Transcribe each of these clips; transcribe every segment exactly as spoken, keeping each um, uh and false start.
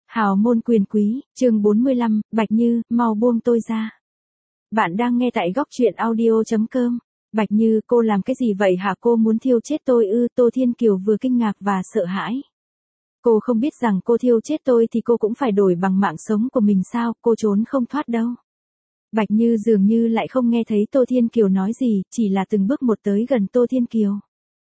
Hào môn quyền quý, chương bốn mươi lăm, Bạch Như, mau buông tôi ra. Bạn đang nghe tại góc truyện audio chấm com. Bạch Như, cô làm cái gì vậy hả? Cô muốn thiêu chết tôi ư? Tô Thiên Kiều vừa kinh ngạc và sợ hãi. Cô không biết rằng cô thiêu chết tôi thì cô cũng phải đổi bằng mạng sống của mình sao? Cô trốn không thoát đâu. Bạch Như dường như lại không nghe thấy Tô Thiên Kiều nói gì, chỉ là từng bước một tới gần Tô Thiên Kiều.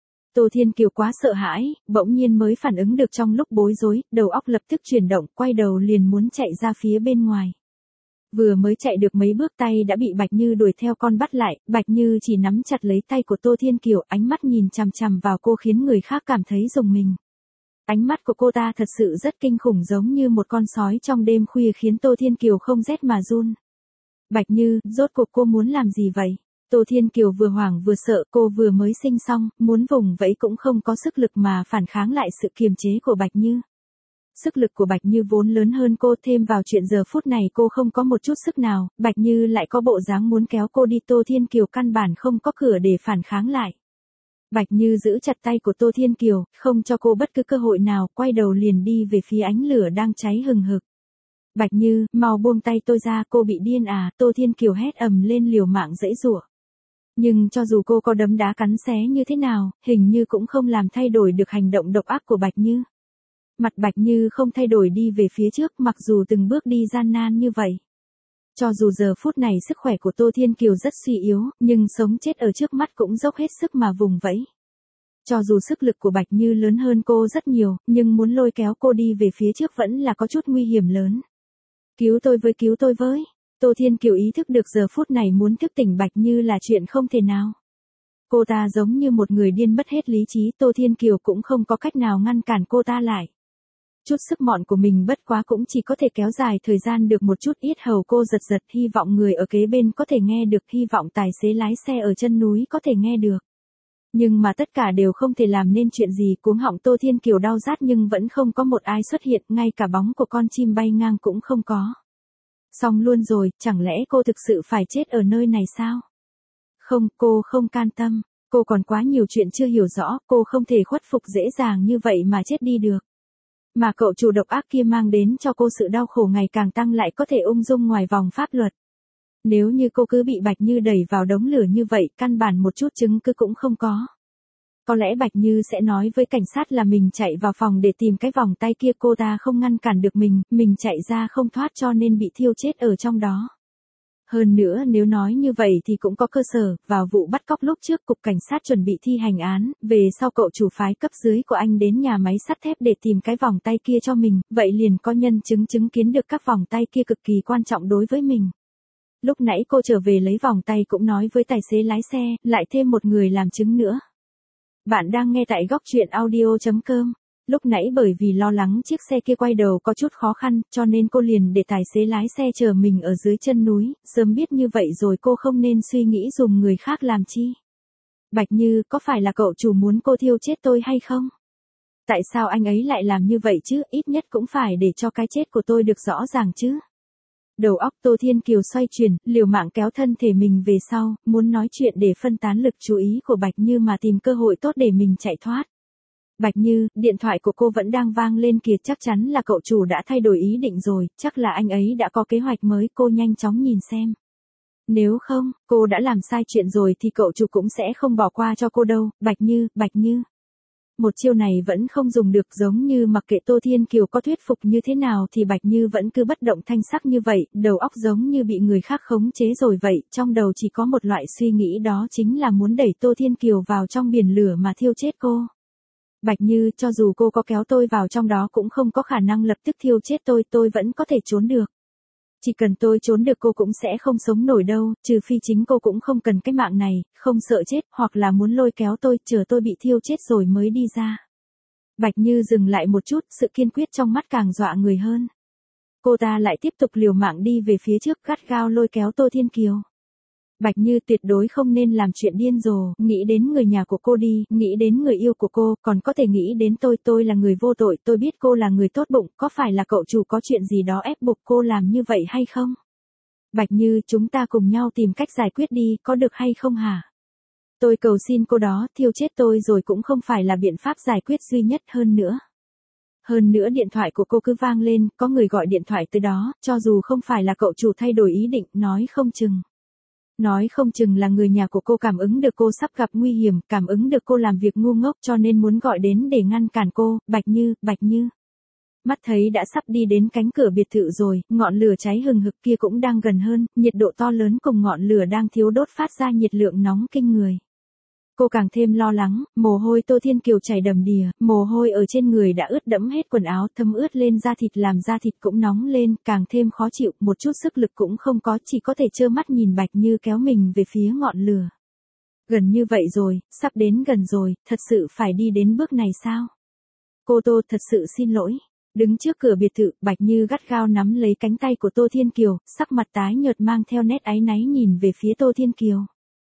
Tô Thiên Kiều quá sợ hãi, bỗng nhiên mới phản ứng được trong lúc bối rối, đầu óc lập tức chuyển động, quay đầu liền muốn chạy ra phía bên ngoài. Vừa mới chạy được mấy bước tay đã bị Bạch Như đuổi theo con bắt lại, Bạch Như chỉ nắm chặt lấy tay của Tô Thiên Kiều, ánh mắt nhìn chằm chằm vào cô khiến người khác cảm thấy rùng mình. Ánh mắt của cô ta thật sự rất kinh khủng, giống như một con sói trong đêm khuya, khiến Tô Thiên Kiều không rét mà run. Bạch Như, rốt cuộc cô muốn làm gì vậy? Tô Thiên Kiều vừa hoảng vừa sợ, cô vừa mới sinh xong, muốn vùng vẫy cũng không có sức lực mà phản kháng lại sự kiềm chế của Bạch Như. Sức lực của Bạch Như vốn lớn hơn cô, thêm vào chuyện giờ phút này cô không có một chút sức nào, Bạch Như lại có bộ dáng muốn kéo cô đi, Tô Thiên Kiều căn bản không có cửa để phản kháng lại. Bạch Như giữ chặt tay của Tô Thiên Kiều, không cho cô bất cứ cơ hội nào, quay đầu liền đi về phía ánh lửa đang cháy hừng hực. Bạch Như, mau buông tay tôi ra, cô bị điên à? Tô Thiên Kiều hét ầm lên, liều mạng giãy giụa. Nhưng cho dù cô có đấm đá cắn xé như thế nào, hình như cũng không làm thay đổi được hành động độc ác của Bạch Như. Mặt Bạch Như không thay đổi đi về phía trước, mặc dù từng bước đi gian nan như vậy. Cho dù giờ phút này sức khỏe của Tô Thiên Kiều rất suy yếu, nhưng sống chết ở trước mắt cũng dốc hết sức mà vùng vẫy. Cho dù sức lực của Bạch Như lớn hơn cô rất nhiều, nhưng muốn lôi kéo cô đi về phía trước vẫn là có chút nguy hiểm lớn. Cứu tôi với, cứu tôi với. Tô Thiên Kiều ý thức được giờ phút này muốn thức tỉnh Bạch Như là chuyện không thể nào. Cô ta giống như một người điên mất hết lý trí, Tô Thiên Kiều cũng không có cách nào ngăn cản cô ta lại. Chút sức mọn của mình bất quá cũng chỉ có thể kéo dài thời gian được một chút, yết hầu cô giật giật, hy vọng người ở kế bên có thể nghe được, hy vọng tài xế lái xe ở chân núi có thể nghe được. Nhưng mà tất cả đều không thể làm nên chuyện gì, cuống họng Tô Thiên Kiều đau rát nhưng vẫn không có một ai xuất hiện, ngay cả bóng của con chim bay ngang cũng không có. Xong luôn rồi, chẳng lẽ cô thực sự phải chết ở nơi này sao? Không, cô không can tâm, cô còn quá nhiều chuyện chưa hiểu rõ, cô không thể khuất phục dễ dàng như vậy mà chết đi được. Mà cậu chủ độc ác kia mang đến cho cô sự đau khổ ngày càng tăng, lại có thể ung dung ngoài vòng pháp luật. Nếu như cô cứ bị Bạch Như đẩy vào đống lửa như vậy, căn bản một chút chứng cứ cũng không có. Có lẽ Bạch Như sẽ nói với cảnh sát là mình chạy vào phòng để tìm cái vòng tay kia, cô ta không ngăn cản được mình, mình chạy ra không thoát cho nên bị thiêu chết ở trong đó. Hơn nữa nếu nói như vậy thì cũng có cơ sở, vào vụ bắt cóc lúc trước cục cảnh sát chuẩn bị thi hành án, về sau cậu chủ phái cấp dưới của anh đến nhà máy sắt thép để tìm cái vòng tay kia cho mình, vậy liền có nhân chứng chứng kiến được các vòng tay kia cực kỳ quan trọng đối với mình. Lúc nãy cô trở về lấy vòng tay cũng nói với tài xế lái xe, lại thêm một người làm chứng nữa. Bạn đang nghe tại góc truyện audio chấm com. Lúc nãy bởi vì lo lắng chiếc xe kia quay đầu có chút khó khăn, cho nên cô liền để tài xế lái xe chờ mình ở dưới chân núi, sớm biết như vậy rồi cô không nên suy nghĩ dùng người khác làm chi. Bạch Như, có phải là cậu chủ muốn cô thiêu chết tôi hay không? Tại sao anh ấy lại làm như vậy chứ, ít nhất cũng phải để cho cái chết của tôi được rõ ràng chứ. Đầu óc Tô Thiên Kiều xoay chuyển, liều mạng kéo thân thể mình về sau, muốn nói chuyện để phân tán lực chú ý của Bạch Như mà tìm cơ hội tốt để mình chạy thoát. Bạch Như, điện thoại của cô vẫn đang vang lên kìa, chắc chắn là cậu chủ đã thay đổi ý định rồi, chắc là anh ấy đã có kế hoạch mới, cô nhanh chóng nhìn xem. Nếu không, cô đã làm sai chuyện rồi thì cậu chủ cũng sẽ không bỏ qua cho cô đâu. Bạch Như, Bạch Như. Một chiêu này vẫn không dùng được, giống như mặc kệ Tô Thiên Kiều có thuyết phục như thế nào thì Bạch Như vẫn cứ bất động thanh sắc như vậy, đầu óc giống như bị người khác khống chế rồi vậy, trong đầu chỉ có một loại suy nghĩ, đó chính là muốn đẩy Tô Thiên Kiều vào trong biển lửa mà thiêu chết cô. Bạch Như, cho dù cô có kéo tôi vào trong đó cũng không có khả năng lập tức thiêu chết tôi, tôi vẫn có thể trốn được. Chỉ cần tôi trốn được cô cũng sẽ không sống nổi đâu, trừ phi chính cô cũng không cần cái mạng này, không sợ chết, hoặc là muốn lôi kéo tôi, chờ tôi bị thiêu chết rồi mới đi ra. Bạch Như dừng lại một chút, sự kiên quyết trong mắt càng dọa người hơn. Cô ta lại tiếp tục liều mạng đi về phía trước, gắt gao lôi kéo Tô Thiên Kiều. Bạch Như, tuyệt đối không nên làm chuyện điên rồ, nghĩ đến người nhà của cô đi, nghĩ đến người yêu của cô, còn có thể nghĩ đến tôi, tôi là người vô tội, tôi biết cô là người tốt bụng, có phải là cậu chủ có chuyện gì đó ép buộc cô làm như vậy hay không? Bạch Như, chúng ta cùng nhau tìm cách giải quyết đi, có được hay không hả? Tôi cầu xin cô đó, thiêu chết tôi rồi cũng không phải là biện pháp giải quyết duy nhất, hơn nữa. Hơn nữa điện thoại của cô cứ vang lên, có người gọi điện thoại tới đó, cho dù không phải là cậu chủ thay đổi ý định, nói không chừng. Nói không chừng là người nhà của cô cảm ứng được cô sắp gặp nguy hiểm, cảm ứng được cô làm việc ngu ngốc cho nên muốn gọi đến để ngăn cản cô. Bạch Như, Bạch Như. Mắt thấy đã sắp đi đến cánh cửa biệt thự rồi, ngọn lửa cháy hừng hực kia cũng đang gần hơn, nhiệt độ to lớn cùng ngọn lửa đang thiếu đốt phát ra nhiệt lượng nóng kinh người. Cô càng thêm lo lắng, mồ hôi Tô Thiên Kiều chảy đầm đìa, mồ hôi ở trên người đã ướt đẫm hết quần áo, thấm ướt lên da thịt làm da thịt cũng nóng lên, càng thêm khó chịu, một chút sức lực cũng không có, chỉ có thể trơ mắt nhìn Bạch Như kéo mình về phía ngọn lửa. Gần như vậy rồi, sắp đến gần rồi, thật sự phải đi đến bước này sao? Cô Tô thật sự xin lỗi. Đứng trước cửa biệt thự, Bạch Như gắt gao nắm lấy cánh tay của Tô Thiên Kiều, sắc mặt tái nhợt mang theo nét áy náy nhìn về phía Tô Thiên Kiều.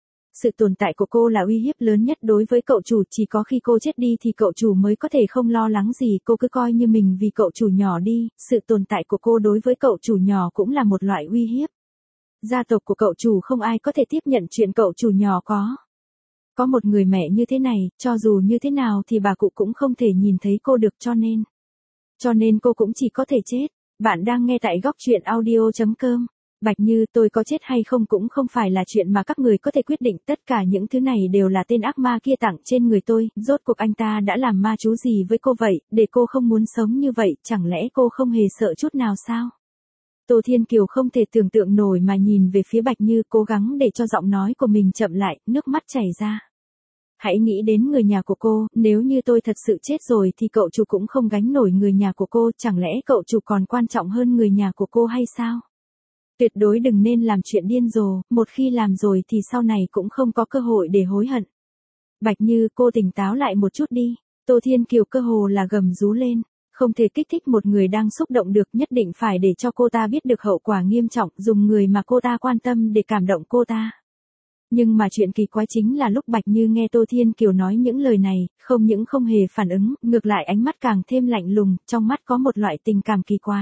Sự tồn tại của cô là uy hiếp lớn nhất đối với cậu chủ, chỉ có khi cô chết đi thì cậu chủ mới có thể không lo lắng gì, cô cứ coi như mình vì cậu chủ nhỏ đi, sự tồn tại của cô đối với cậu chủ nhỏ cũng là một loại uy hiếp. Gia tộc của cậu chủ không ai có thể tiếp nhận chuyện cậu chủ nhỏ có. Có một người mẹ như thế này, cho dù như thế nào thì bà cụ cũng không thể nhìn thấy cô được cho nên. Cho nên cô cũng chỉ có thể chết. Bạn đang nghe tại góc truyện audio chấm com. Bạch Như, tôi có chết hay không cũng không phải là chuyện mà các người có thể quyết định, tất cả những thứ này đều là tên ác ma kia tặng trên người tôi, rốt cuộc anh ta đã làm ma chú gì với cô vậy, để cô không muốn sống như vậy, chẳng lẽ cô không hề sợ chút nào sao? Tô Thiên Kiều không thể tưởng tượng nổi mà nhìn về phía Bạch Như, cố gắng để cho giọng nói của mình chậm lại, nước mắt chảy ra. Hãy nghĩ đến người nhà của cô, nếu như tôi thật sự chết rồi thì cậu chủ cũng không gánh nổi người nhà của cô, chẳng lẽ cậu chủ còn quan trọng hơn người nhà của cô hay sao? Tuyệt đối đừng nên làm chuyện điên rồ, một khi làm rồi thì sau này cũng không có cơ hội để hối hận. Bạch Như, cô tỉnh táo lại một chút đi. Tô Thiên Kiều cơ hồ là gầm rú lên, không thể kích thích một người đang xúc động được, nhất định phải để cho cô ta biết được hậu quả nghiêm trọng, dùng người mà cô ta quan tâm để cảm động cô ta. Nhưng mà chuyện kỳ quái chính là lúc Bạch Như nghe Tô Thiên Kiều nói những lời này, không những không hề phản ứng, ngược lại ánh mắt càng thêm lạnh lùng, trong mắt có một loại tình cảm kỳ quái.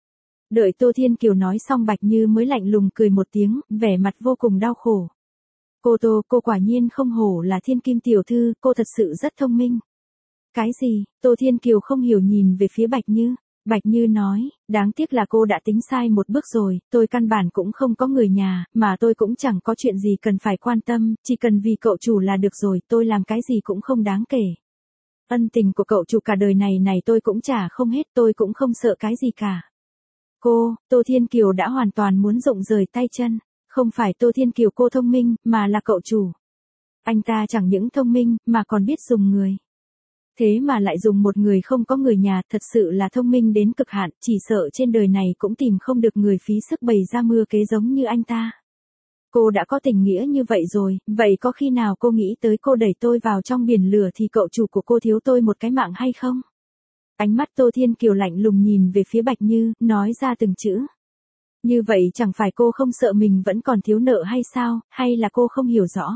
Đợi Tô Thiên Kiều nói xong Bạch Như mới lạnh lùng cười một tiếng, vẻ mặt vô cùng đau khổ. Cô Tô, cô quả nhiên không hổ là thiên kim tiểu thư, cô thật sự rất thông minh. Cái gì? Tô Thiên Kiều không hiểu nhìn về phía Bạch Như. Bạch Như nói, đáng tiếc là cô đã tính sai một bước rồi, tôi căn bản cũng không có người nhà, mà tôi cũng chẳng có chuyện gì cần phải quan tâm, chỉ cần vì cậu chủ là được rồi, tôi làm cái gì cũng không đáng kể. Ân tình của cậu chủ cả đời này này tôi cũng trả không hết, tôi cũng không sợ cái gì cả. Cô, Tô Thiên Kiều đã hoàn toàn muốn rụng rời tay chân, không phải Tô Thiên Kiều cô thông minh, mà là cậu chủ. Anh ta chẳng những thông minh, mà còn biết dùng người. Thế mà lại dùng một người không có người nhà, thật sự là thông minh đến cực hạn, chỉ sợ trên đời này cũng tìm không được người phí sức bày ra mưa kế giống như anh ta. Cô đã có tình nghĩa như vậy rồi, vậy có khi nào cô nghĩ tới cô đẩy tôi vào trong biển lửa thì cậu chủ của cô thiếu tôi một cái mạng hay không? Ánh mắt Tô Thiên Kiều lạnh lùng nhìn về phía Bạch Như, nói ra từng chữ. Như vậy chẳng phải cô không sợ mình vẫn còn thiếu nợ hay sao, hay là cô không hiểu rõ?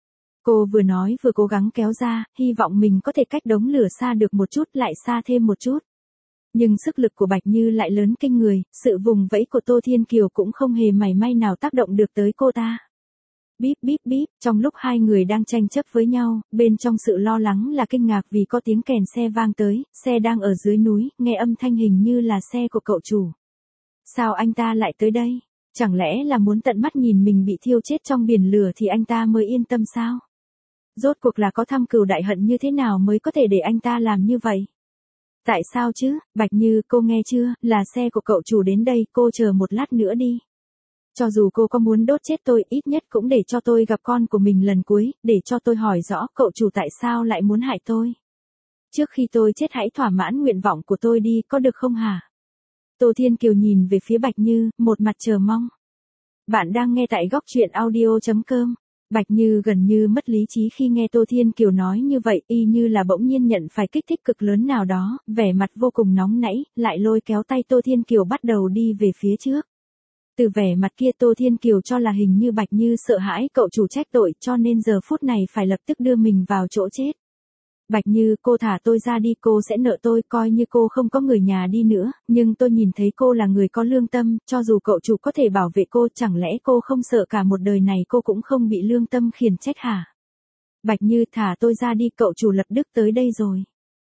Cô vừa nói vừa cố gắng kéo ra, hy vọng mình có thể cách đống lửa xa được một chút lại xa thêm một chút. Nhưng sức lực của Bạch Như lại lớn kinh người, sự vùng vẫy của Tô Thiên Kiều cũng không hề mảy may nào tác động được tới cô ta. Bíp bíp bíp, trong lúc hai người đang tranh chấp với nhau, bên trong sự lo lắng là kinh ngạc vì có tiếng kèn xe vang tới, xe đang ở dưới núi, nghe âm thanh hình như là xe của cậu chủ. Sao anh ta lại tới đây? Chẳng lẽ là muốn tận mắt nhìn mình bị thiêu chết trong biển lửa thì anh ta mới yên tâm sao? Rốt cuộc là có thâm cừu đại hận như thế nào mới có thể để anh ta làm như vậy? Tại sao chứ, Bạch Như, cô nghe chưa, là xe của cậu chủ đến đây, cô chờ một lát nữa đi. Cho dù cô có muốn đốt chết tôi, ít nhất cũng để cho tôi gặp con của mình lần cuối, để cho tôi hỏi rõ cậu chủ tại sao lại muốn hại tôi. Trước khi tôi chết hãy thỏa mãn nguyện vọng của tôi đi, có được không hả? Tô Thiên Kiều nhìn về phía Bạch Như, một mặt chờ mong. Bạn đang nghe tại góc truyện audio chấm com. Bạch Như gần như mất lý trí khi nghe Tô Thiên Kiều nói như vậy, y như là bỗng nhiên nhận phải kích thích cực lớn nào đó, vẻ mặt vô cùng nóng nảy, lại lôi kéo tay Tô Thiên Kiều bắt đầu đi về phía trước. Từ vẻ mặt kia Tô Thiên Kiều cho là hình như Bạch Như sợ hãi cậu chủ trách tội cho nên giờ phút này phải lập tức đưa mình vào chỗ chết. Bạch Như, cô thả tôi ra đi, cô sẽ nợ tôi, coi như cô không có người nhà đi nữa, nhưng tôi nhìn thấy cô là người có lương tâm, cho dù cậu chủ có thể bảo vệ cô, chẳng lẽ cô không sợ cả một đời này cô cũng không bị lương tâm khiển trách hả? Bạch Như, thả tôi ra đi, cậu chủ lập tức tới đây rồi.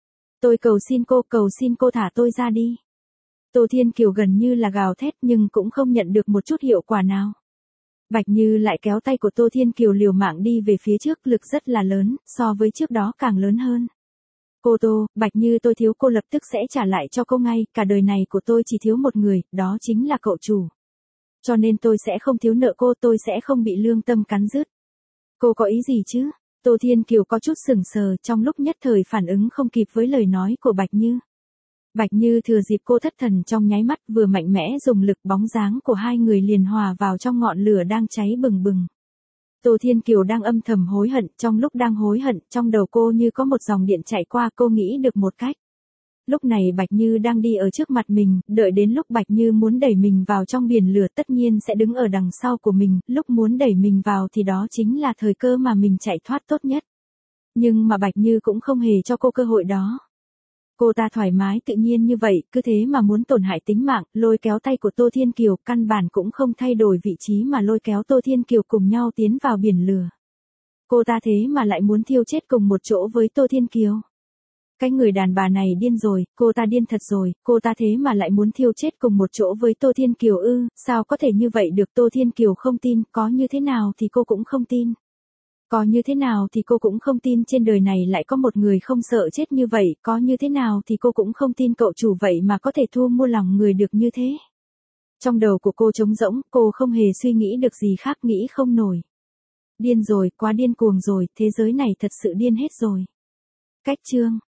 Tôi cầu xin cô, cầu xin cô thả tôi ra đi. Tô Thiên Kiều gần như là gào thét nhưng cũng không nhận được một chút hiệu quả nào. Bạch Như lại kéo tay của Tô Thiên Kiều liều mạng đi về phía trước, lực rất là lớn, so với trước đó càng lớn hơn. Cô Tô, Bạch Như tôi thiếu cô lập tức sẽ trả lại cho cô ngay, cả đời này của tôi chỉ thiếu một người, đó chính là cậu chủ. Cho nên tôi sẽ không thiếu nợ cô, tôi sẽ không bị lương tâm cắn rứt. Cô có ý gì chứ? Tô Thiên Kiều có chút sững sờ, trong lúc nhất thời phản ứng không kịp với lời nói của Bạch Như. Bạch Như thừa dịp cô thất thần trong nháy mắt vừa mạnh mẽ dùng lực, bóng dáng của hai người liền hòa vào trong ngọn lửa đang cháy bừng bừng. Tô Thiên Kiều đang âm thầm hối hận, trong lúc đang hối hận, trong đầu cô như có một dòng điện chạy qua, cô nghĩ được một cách. Lúc này Bạch Như đang đi ở trước mặt mình, đợi đến lúc Bạch Như muốn đẩy mình vào trong biển lửa tất nhiên sẽ đứng ở đằng sau của mình, lúc muốn đẩy mình vào thì đó chính là thời cơ mà mình chạy thoát tốt nhất. Nhưng mà Bạch Như cũng không hề cho cô cơ hội đó. Cô ta thoải mái tự nhiên như vậy, cứ thế mà muốn tổn hại tính mạng, lôi kéo tay của Tô Thiên Kiều, căn bản cũng không thay đổi vị trí mà lôi kéo Tô Thiên Kiều cùng nhau tiến vào biển lửa. Cô ta thế mà lại muốn thiêu chết cùng một chỗ với Tô Thiên Kiều. Cái người đàn bà này điên rồi, cô ta điên thật rồi, cô ta thế mà lại muốn thiêu chết cùng một chỗ với Tô Thiên Kiều ư, sao có thể như vậy được? Tô Thiên Kiều không tin, có như thế nào thì cô cũng không tin. Có như thế nào thì cô cũng không tin trên đời này lại có một người không sợ chết như vậy, có như thế nào thì cô cũng không tin cậu chủ vậy mà có thể thu mua lòng người được như thế. Trong đầu của cô trống rỗng, cô không hề suy nghĩ được gì khác, nghĩ không nổi. Điên rồi, quá điên cuồng rồi, thế giới này thật sự điên hết rồi. Cách chương